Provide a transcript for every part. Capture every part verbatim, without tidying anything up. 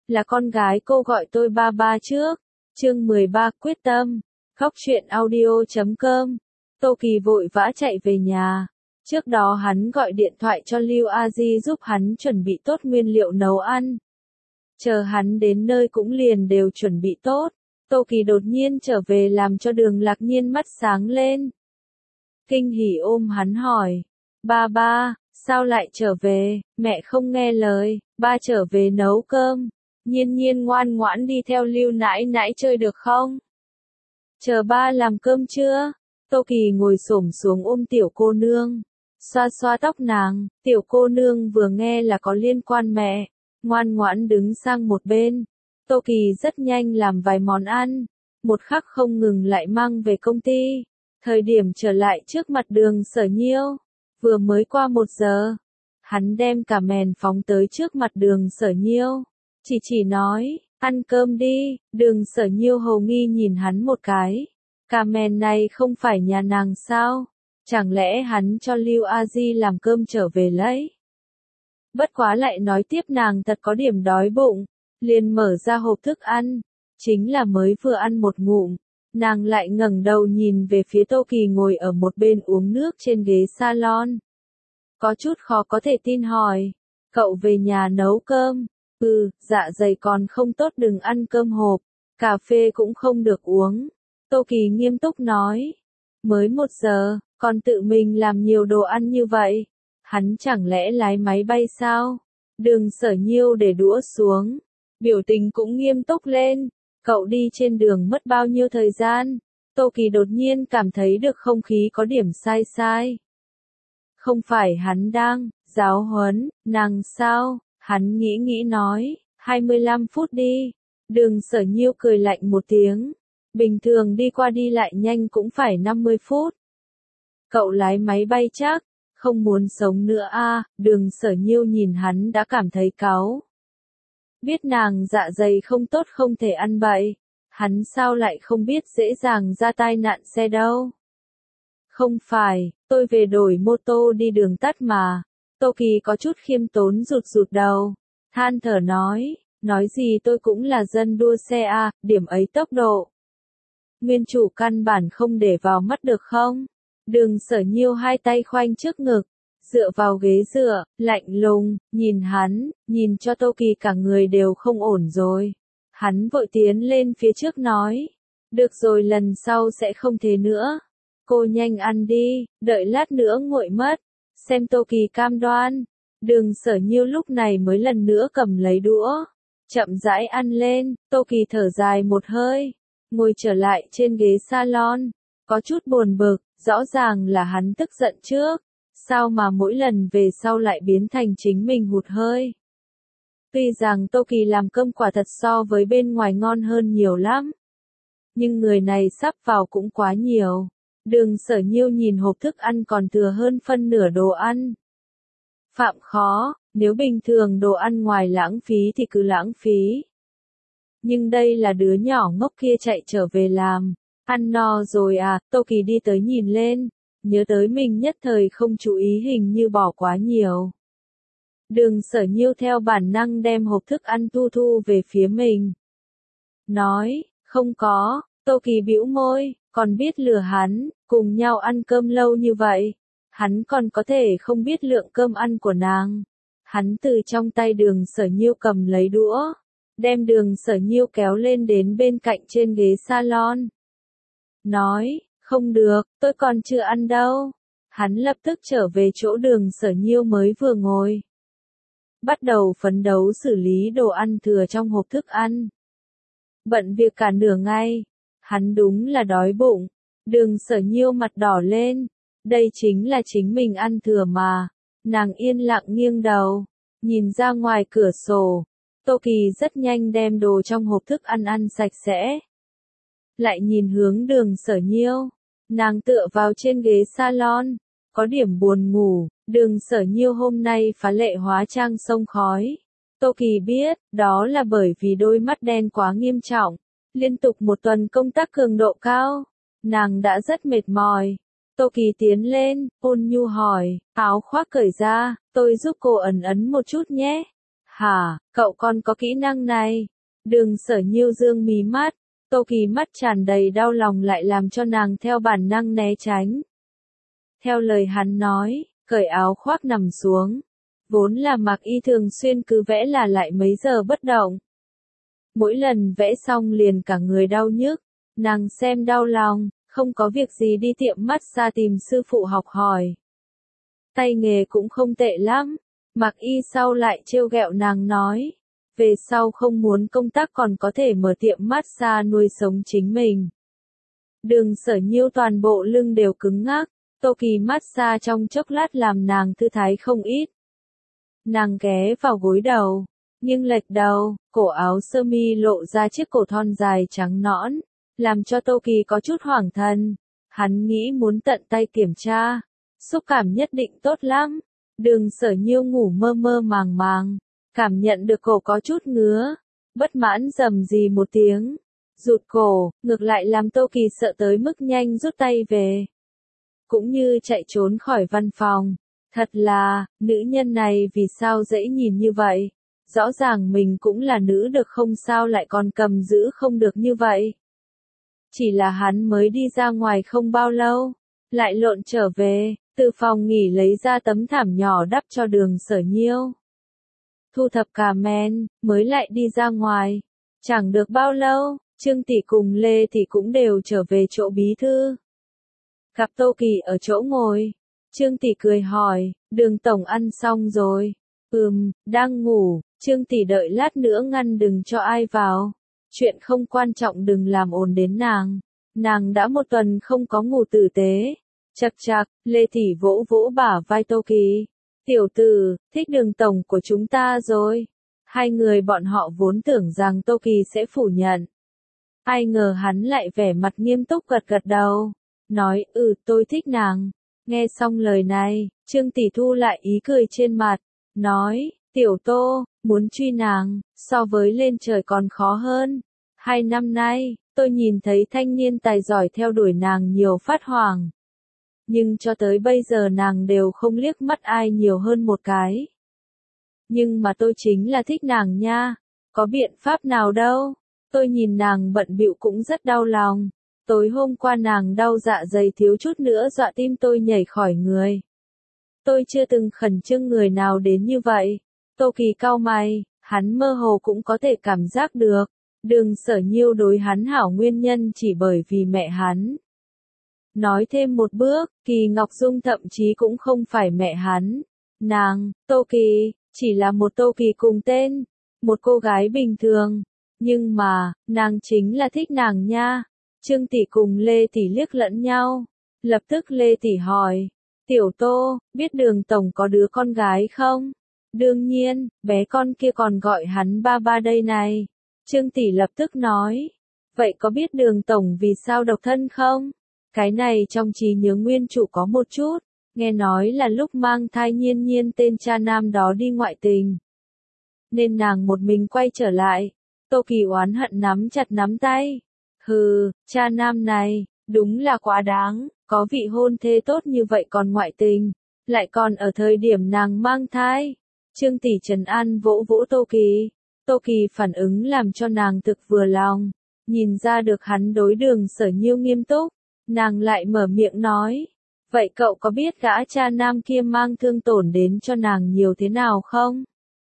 là con gái cô gọi tôi ba ba trước. Chương mười ba quyết tâm. Góc truyện audio chấm com. Tô Kỳ vội vã chạy về nhà. Trước đó hắn gọi điện thoại cho Lưu A Di giúp hắn chuẩn bị tốt nguyên liệu nấu ăn. Chờ hắn đến nơi cũng liền đều chuẩn bị tốt. Tô Kỳ đột nhiên trở về làm cho Đường Lạc Nhiên mắt sáng lên. Kinh hỉ ôm hắn hỏi. Ba ba, sao lại trở về? Mẹ không nghe lời, ba trở về nấu cơm. Nhiên Nhiên ngoan ngoãn đi theo Lưu nãi nãi chơi được không? Chờ ba làm cơm chưa? Tô Kỳ ngồi xổm xuống ôm tiểu cô nương. Xoa xoa tóc nàng, tiểu cô nương vừa nghe là có liên quan mẹ. Ngoan ngoãn đứng sang một bên. Tô Kỳ rất nhanh làm vài món ăn. Một khắc không ngừng lại mang về công ty. Thời điểm trở lại trước mặt Đường Sở Nhiêu. Vừa mới qua một giờ. Hắn đem cả mền phóng tới trước mặt Đường Sở Nhiêu. Chỉ chỉ nói, ăn cơm đi. Đường Sở Nhiêu hầu nghi nhìn hắn một cái. Cả mền này không phải nhà nàng sao? Chẳng lẽ hắn cho Lưu A Di làm cơm trở về lấy? Bất quá lại nói tiếp nàng thật có điểm đói bụng. Liền mở ra hộp thức ăn. Chính là mới vừa ăn một ngụm. Nàng lại ngẩng đầu nhìn về phía Tô Kỳ ngồi ở một bên uống nước trên ghế salon. Có chút khó có thể tin hỏi. Cậu về nhà nấu cơm? Ừ, dạ dày còn không tốt đừng ăn cơm hộp. Cà phê cũng không được uống. Tô Kỳ nghiêm túc nói. Mới một giờ, còn tự mình làm nhiều đồ ăn như vậy. Hắn chẳng lẽ lái máy bay sao? Đường Sở Nhiêu để đũa xuống. Biểu tình cũng nghiêm túc lên. Cậu đi trên đường mất bao nhiêu thời gian? Tô Kỳ đột nhiên cảm thấy được không khí có điểm sai sai. Không phải hắn đang giáo huấn nàng sao? Hắn nghĩ nghĩ nói, hai mươi lăm phút đi. Đường Sở Nhiêu cười lạnh một tiếng. Bình thường đi qua đi lại nhanh cũng phải năm mươi phút. Cậu lái máy bay chắc, không muốn sống nữa a. À, Đường Sở Nhiêu nhìn hắn đã cảm thấy cáu. Biết nàng dạ dày không tốt không thể ăn bậy. Hắn sao lại không biết dễ dàng ra tai nạn xe đâu. Không phải, tôi về đổi mô tô đi đường tắt mà. Tô Kỳ có chút khiêm tốn rụt rụt đầu. Than thở nói, nói gì tôi cũng là dân đua xe a, à, điểm ấy tốc độ. Nguyên chủ căn bản không để vào mắt được không? Đường Sở Nhiêu hai tay khoanh trước ngực. Dựa vào ghế dựa, lạnh lùng, nhìn hắn, nhìn cho Tô Kỳ cả người đều không ổn rồi. Hắn vội tiến lên phía trước nói. Được rồi lần sau sẽ không thế nữa. Cô nhanh ăn đi, đợi lát nữa nguội mất. Xem Tô Kỳ cam đoan. Đường Sở Nhiêu lúc này mới lần nữa cầm lấy đũa. Chậm rãi ăn lên, Tô Kỳ thở dài một hơi. Ngồi trở lại trên ghế salon. Có chút buồn bực, rõ ràng là hắn tức giận trước. Sao mà mỗi lần về sau lại biến thành chính mình hụt hơi. Tuy rằng Tô Kỳ làm cơm quả thật so với bên ngoài ngon hơn nhiều lắm. Nhưng người này sắp vào cũng quá nhiều. Đường Sở Nhiêu nhìn hộp thức ăn còn thừa hơn phân nửa đồ ăn. Phạm khó, nếu bình thường đồ ăn ngoài lãng phí thì cứ lãng phí. Nhưng đây là đứa nhỏ ngốc kia chạy trở về làm. Ăn no rồi à, Tô Kỳ đi tới nhìn lên. Nhớ tới mình nhất thời không chú ý hình như bỏ quá nhiều. Đường Sở Nhiêu theo bản năng đem hộp thức ăn thu thu về phía mình. Nói, không có, Tô Kỳ bĩu môi, còn biết lừa hắn, cùng nhau ăn cơm lâu như vậy. Hắn còn có thể không biết lượng cơm ăn của nàng. Hắn từ trong tay Đường Sở Nhiêu cầm lấy đũa. Đem Đường Sở Nhiêu kéo lên đến bên cạnh trên ghế salon. Nói, không được, tôi còn chưa ăn đâu. Hắn lập tức trở về chỗ Đường Sở Nhiêu mới vừa ngồi. Bắt đầu phấn đấu xử lý đồ ăn thừa trong hộp thức ăn. Bận việc cả nửa ngày. Hắn đúng là đói bụng. Đường Sở Nhiêu mặt đỏ lên. Đây chính là chính mình ăn thừa mà. Nàng yên lặng nghiêng đầu. Nhìn ra ngoài cửa sổ. Tô Kỳ rất nhanh đem đồ trong hộp thức ăn ăn sạch sẽ. Lại nhìn hướng Đường Sở Nhiêu. Nàng tựa vào trên ghế salon. Có điểm buồn ngủ. Đường Sở Nhiêu hôm nay phá lệ hóa trang sông khói. Tô Kỳ biết, đó là bởi vì đôi mắt đen quá nghiêm trọng. Liên tục một tuần công tác cường độ cao. Nàng đã rất mệt mỏi. Tô Kỳ tiến lên, ôn nhu hỏi, áo khoác cởi ra, tôi giúp cô ẩn ấn một chút nhé. Hả, cậu còn có kỹ năng này? Đường Sở Nhiêu dương mí mắt, Tô Kỳ mắt tràn đầy đau lòng lại làm cho nàng theo bản năng né tránh. Theo lời hắn nói, cởi áo khoác nằm xuống. Vốn là Mạc Y thường xuyên cứ vẽ là lại mấy giờ bất động. Mỗi lần vẽ xong liền cả người đau nhức, nàng xem đau lòng, không có việc gì đi tiệm massage tìm sư phụ học hỏi. Tay nghề cũng không tệ lắm, Mạc Y sau lại trêu ghẹo nàng nói, về sau không muốn công tác còn có thể mở tiệm massage nuôi sống chính mình. Đường Sở Nhiêu toàn bộ lưng đều cứng ngắc, Tô Kỳ massage trong chốc lát làm nàng thư thái không ít. Nàng ghé vào gối đầu, nghiêng lệch đầu, cổ áo sơ mi lộ ra chiếc cổ thon dài trắng nõn, làm cho Tô Kỳ có chút hoảng thần. Hắn nghĩ muốn tận tay kiểm tra, xúc cảm nhất định tốt lắm. Đường Sở Nhiêu ngủ mơ mơ màng màng, cảm nhận được cổ có chút ngứa, bất mãn rầm rì một tiếng, rụt cổ, ngược lại làm Tô Kỳ sợ tới mức nhanh rút tay về. Cũng như chạy trốn khỏi văn phòng. Thật là, nữ nhân này vì sao dễ nhìn như vậy? Rõ ràng mình cũng là nữ được không sao lại còn cầm giữ không được như vậy? Chỉ là hắn mới đi ra ngoài không bao lâu, lại lộn trở về, từ phòng nghỉ lấy ra tấm thảm nhỏ đắp cho Đường Sở Nhiêu. Thu thập cà men, mới lại đi ra ngoài. Chẳng được bao lâu, Trương Tỷ cùng Lê Tỷ cũng đều trở về chỗ bí thư. Gặp Tô Kỳ ở chỗ ngồi. Trương Tỷ cười hỏi, Đường tổng ăn xong rồi. Ừm, đang ngủ. Trương Tỷ đợi lát nữa ngăn đừng cho ai vào. Chuyện không quan trọng đừng làm ồn đến nàng. Nàng đã một tuần không có ngủ tử tế. Chậc chạc, Lê Tỷ vỗ vỗ bả vai Tô Kỳ. Tiểu tử, thích Đường tổng của chúng ta rồi. Hai người bọn họ vốn tưởng rằng Tô Kỳ sẽ phủ nhận. Ai ngờ hắn lại vẻ mặt nghiêm túc gật gật đầu. Nói, ừ tôi thích nàng. Nghe xong lời này, Trương Tỷ thu lại ý cười trên mặt. Nói, tiểu Tô, muốn truy nàng, so với lên trời còn khó hơn. Hai năm nay, tôi nhìn thấy thanh niên tài giỏi theo đuổi nàng nhiều phát hoàng. Nhưng cho tới bây giờ nàng đều không liếc mắt ai nhiều hơn một cái. Nhưng mà tôi chính là thích nàng nha. Có biện pháp nào đâu. Tôi nhìn nàng bận bịu cũng rất đau lòng. Tối hôm qua nàng đau dạ dày thiếu chút nữa dọa tim tôi nhảy khỏi người. Tôi chưa từng khẩn trương người nào đến như vậy. Tô Kỳ cau mày, hắn mơ hồ cũng có thể cảm giác được. Đường Sở Nhiêu đối hắn hảo nguyên nhân chỉ bởi vì mẹ hắn. Nói thêm một bước, Kỳ Ngọc Dung thậm chí cũng không phải mẹ hắn. Nàng, Tô Kỳ, chỉ là một Tô Kỳ cùng tên. Một cô gái bình thường. Nhưng mà, nàng chính là thích nàng nha. Trương Tỷ cùng Lê Tỷ liếc lẫn nhau. Lập tức Lê Tỷ hỏi. Tiểu Tô, biết Đường tổng có đứa con gái không? Đương nhiên, bé con kia còn gọi hắn ba ba đây này. Trương Tỷ lập tức nói. Vậy có biết Đường tổng vì sao độc thân không? Cái này trong trí nhớ nguyên chủ có một chút. Nghe nói là lúc mang thai Nhiên Nhiên tên cha nam đó đi ngoại tình. Nên nàng một mình quay trở lại. Tô Kỳ oán hận nắm chặt nắm tay. Hừ, cha nam này, đúng là quá đáng, có vị hôn thê tốt như vậy còn ngoại tình, lại còn ở thời điểm nàng mang thai. Trương Tỷ trấn an vỗ vỗ Tô Kỳ. Tô Kỳ phản ứng làm cho nàng thực vừa lòng, nhìn ra được hắn đối Đường Sở Nhiêu nghiêm túc, nàng lại mở miệng nói. Vậy cậu có biết gã cha nam kia mang thương tổn đến cho nàng nhiều thế nào không?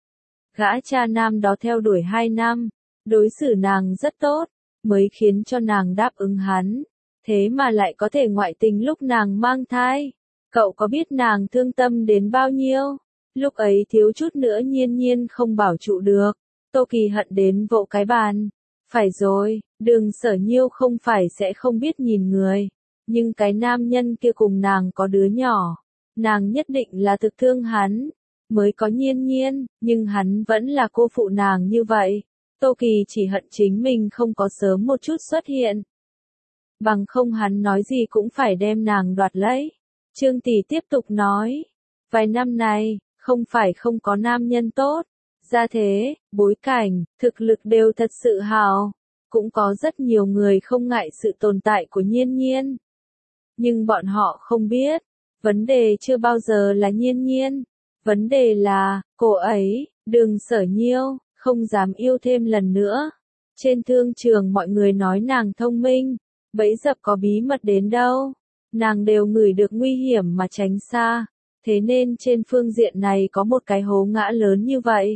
Gã cha nam đó theo đuổi hai năm, đối xử nàng rất tốt, mới khiến cho nàng đáp ứng hắn, thế mà lại có thể ngoại tình lúc nàng mang thai. Cậu có biết nàng thương tâm đến bao nhiêu? Lúc ấy thiếu chút nữa Nhiên Nhiên không bảo trụ được. Tô Kỳ hận đến vỗ cái bàn. Phải rồi, Đường Sở Nhiêu không phải sẽ không biết nhìn người. Nhưng cái nam nhân kia cùng nàng có đứa nhỏ. Nàng nhất định là thực thương hắn. Mới có Nhiên Nhiên, nhưng hắn vẫn là cô phụ nàng như vậy. Tô Kỳ chỉ hận chính mình không có sớm một chút xuất hiện. Bằng không hắn nói gì cũng phải đem nàng đoạt lấy. Trương Tỷ tiếp tục nói. Vài năm này, không phải không có nam nhân tốt. Gia thế, bối cảnh, thực lực đều thật sự hào. Cũng có rất nhiều người không ngại sự tồn tại của Nhiên Nhiên. Nhưng bọn họ không biết. Vấn đề chưa bao giờ là Nhiên Nhiên. Vấn đề là, cô ấy, Đường Sở Nhiêu, không dám yêu thêm lần nữa. Trên thương trường mọi người nói nàng thông minh, bẫy dập có bí mật đến đâu, nàng đều ngửi được nguy hiểm mà tránh xa, thế nên trên phương diện này có một cái hố ngã lớn như vậy.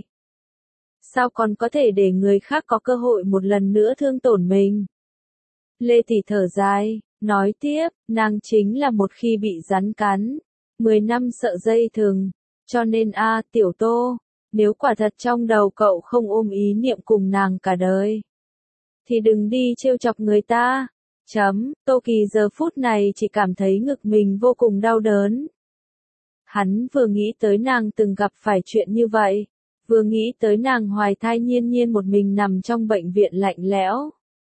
Sao còn có thể để người khác có cơ hội một lần nữa thương tổn mình? Lê Tỷ thở dài, nói tiếp, nàng chính là một khi bị rắn cắn, mười năm sợ dây thừng, cho nên a Tiểu Tô, nếu quả thật trong đầu cậu không ôm ý niệm cùng nàng cả đời, thì đừng đi trêu chọc người ta. Chấm, Tô Kỳ giờ phút này chỉ cảm thấy ngực mình vô cùng đau đớn. Hắn vừa nghĩ tới nàng từng gặp phải chuyện như vậy, vừa nghĩ tới nàng hoài thai nhiên nhiên một mình nằm trong bệnh viện lạnh lẽo.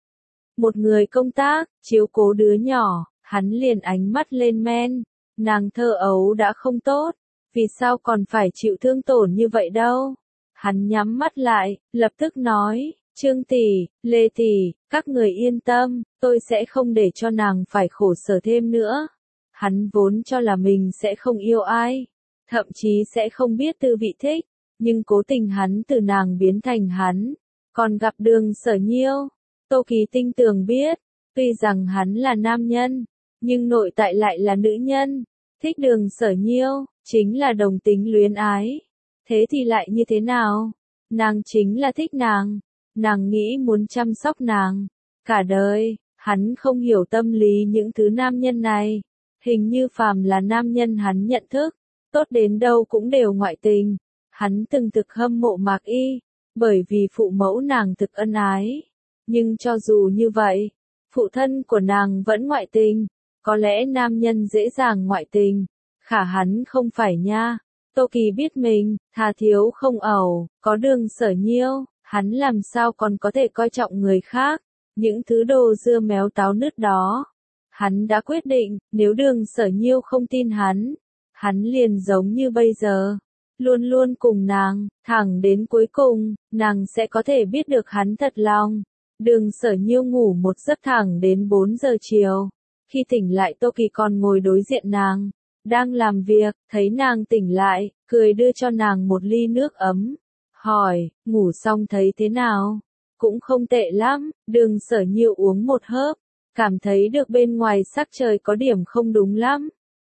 Một người công tác, chiếu cố đứa nhỏ, hắn liền ánh mắt lên men, nàng thơ ấu đã không tốt, vì sao còn phải chịu thương tổn như vậy đâu. Hắn nhắm mắt lại, lập tức nói, Trương tỷ, Lê tỷ, các người yên tâm, tôi sẽ không để cho nàng phải khổ sở thêm nữa. Hắn vốn cho là mình sẽ không yêu ai, thậm chí sẽ không biết tư vị thích, nhưng cố tình hắn từ nàng biến thành hắn. Còn gặp Đường Sở Nhiêu, Tô Kỳ tinh tường biết, tuy rằng hắn là nam nhân, nhưng nội tại lại là nữ nhân. Thích Đường Sở Nhiêu, chính là đồng tính luyến ái. Thế thì lại như thế nào? Nàng chính là thích nàng, nàng nghĩ muốn chăm sóc nàng cả đời. Hắn không hiểu tâm lý những thứ nam nhân này. Hình như phàm là nam nhân hắn nhận thức, tốt đến đâu cũng đều ngoại tình. Hắn từng thực hâm mộ Mạc Y, bởi vì phụ mẫu nàng thực ân ái. Nhưng cho dù như vậy, phụ thân của nàng vẫn ngoại tình. Có lẽ nam nhân dễ dàng ngoại tình, khả hắn không phải nha. Tô Kỳ biết mình, thà thiếu không ẩu, có Đường Sở Nhiêu, hắn làm sao còn có thể coi trọng người khác. Những thứ đồ dưa méo táo nứt đó. Hắn đã quyết định, nếu Đường Sở Nhiêu không tin hắn, hắn liền giống như bây giờ, luôn luôn cùng nàng, thẳng đến cuối cùng, nàng sẽ có thể biết được hắn thật lòng. Đường Sở Nhiêu ngủ một giấc thẳng đến bốn giờ chiều. Khi tỉnh lại Tô Kỳ còn ngồi đối diện nàng, đang làm việc, thấy nàng tỉnh lại, cười đưa cho nàng một ly nước ấm. Hỏi, ngủ xong thấy thế nào? Cũng không tệ lắm. Đường Sở Nhiêu uống một hớp, cảm thấy được bên ngoài sắc trời có điểm không đúng lắm.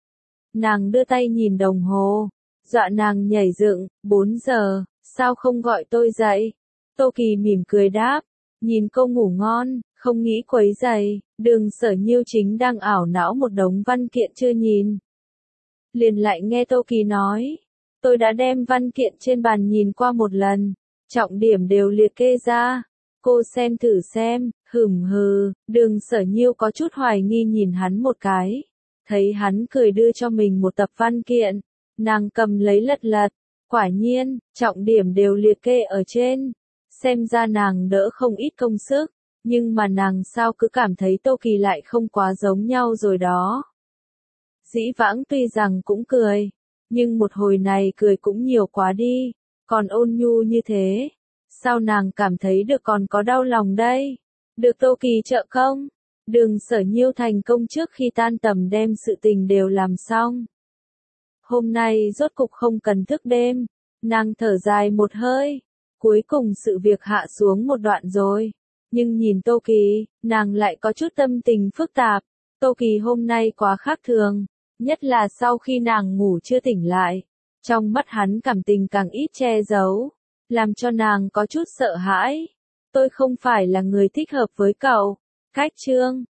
Nàng đưa tay nhìn đồng hồ, dọa nàng nhảy dựng, bốn giờ, sao không gọi tôi dậy? Tô Kỳ mỉm cười đáp, nhìn cô ngủ ngon, không nghĩ quấy rầy. Đường Sở Nhiêu chính đang ảo não một đống văn kiện chưa nhìn. Liền lại nghe Tô Kỳ nói, tôi đã đem văn kiện trên bàn nhìn qua một lần, trọng điểm đều liệt kê ra. Cô xem thử xem, hửm hừ. Đường Sở Nhiêu có chút hoài nghi nhìn hắn một cái. Thấy hắn cười đưa cho mình một tập văn kiện, nàng cầm lấy lật lật. Quả nhiên, trọng điểm đều liệt kê ở trên. Xem ra nàng đỡ không ít công sức, nhưng mà nàng sao cứ cảm thấy Tô Kỳ lại không quá giống nhau rồi đó. Dĩ vãng tuy rằng cũng cười, nhưng một hồi này cười cũng nhiều quá đi, còn ôn nhu như thế. Sao nàng cảm thấy được còn có đau lòng đây? Được Tô Kỳ trợ công, Đường Sở Nhiêu thành công trước khi tan tầm đem sự tình đều làm xong. Hôm nay rốt cục không cần thức đêm, nàng thở dài một hơi, cuối cùng sự việc hạ xuống một đoạn rồi. Nhưng nhìn Tô Kỳ, nàng lại có chút tâm tình phức tạp. Tô Kỳ hôm nay quá khác thường, nhất là sau khi nàng ngủ chưa tỉnh lại. Trong mắt hắn cảm tình càng ít che giấu, làm cho nàng có chút sợ hãi. Tôi không phải là người thích hợp với cậu. Cách chương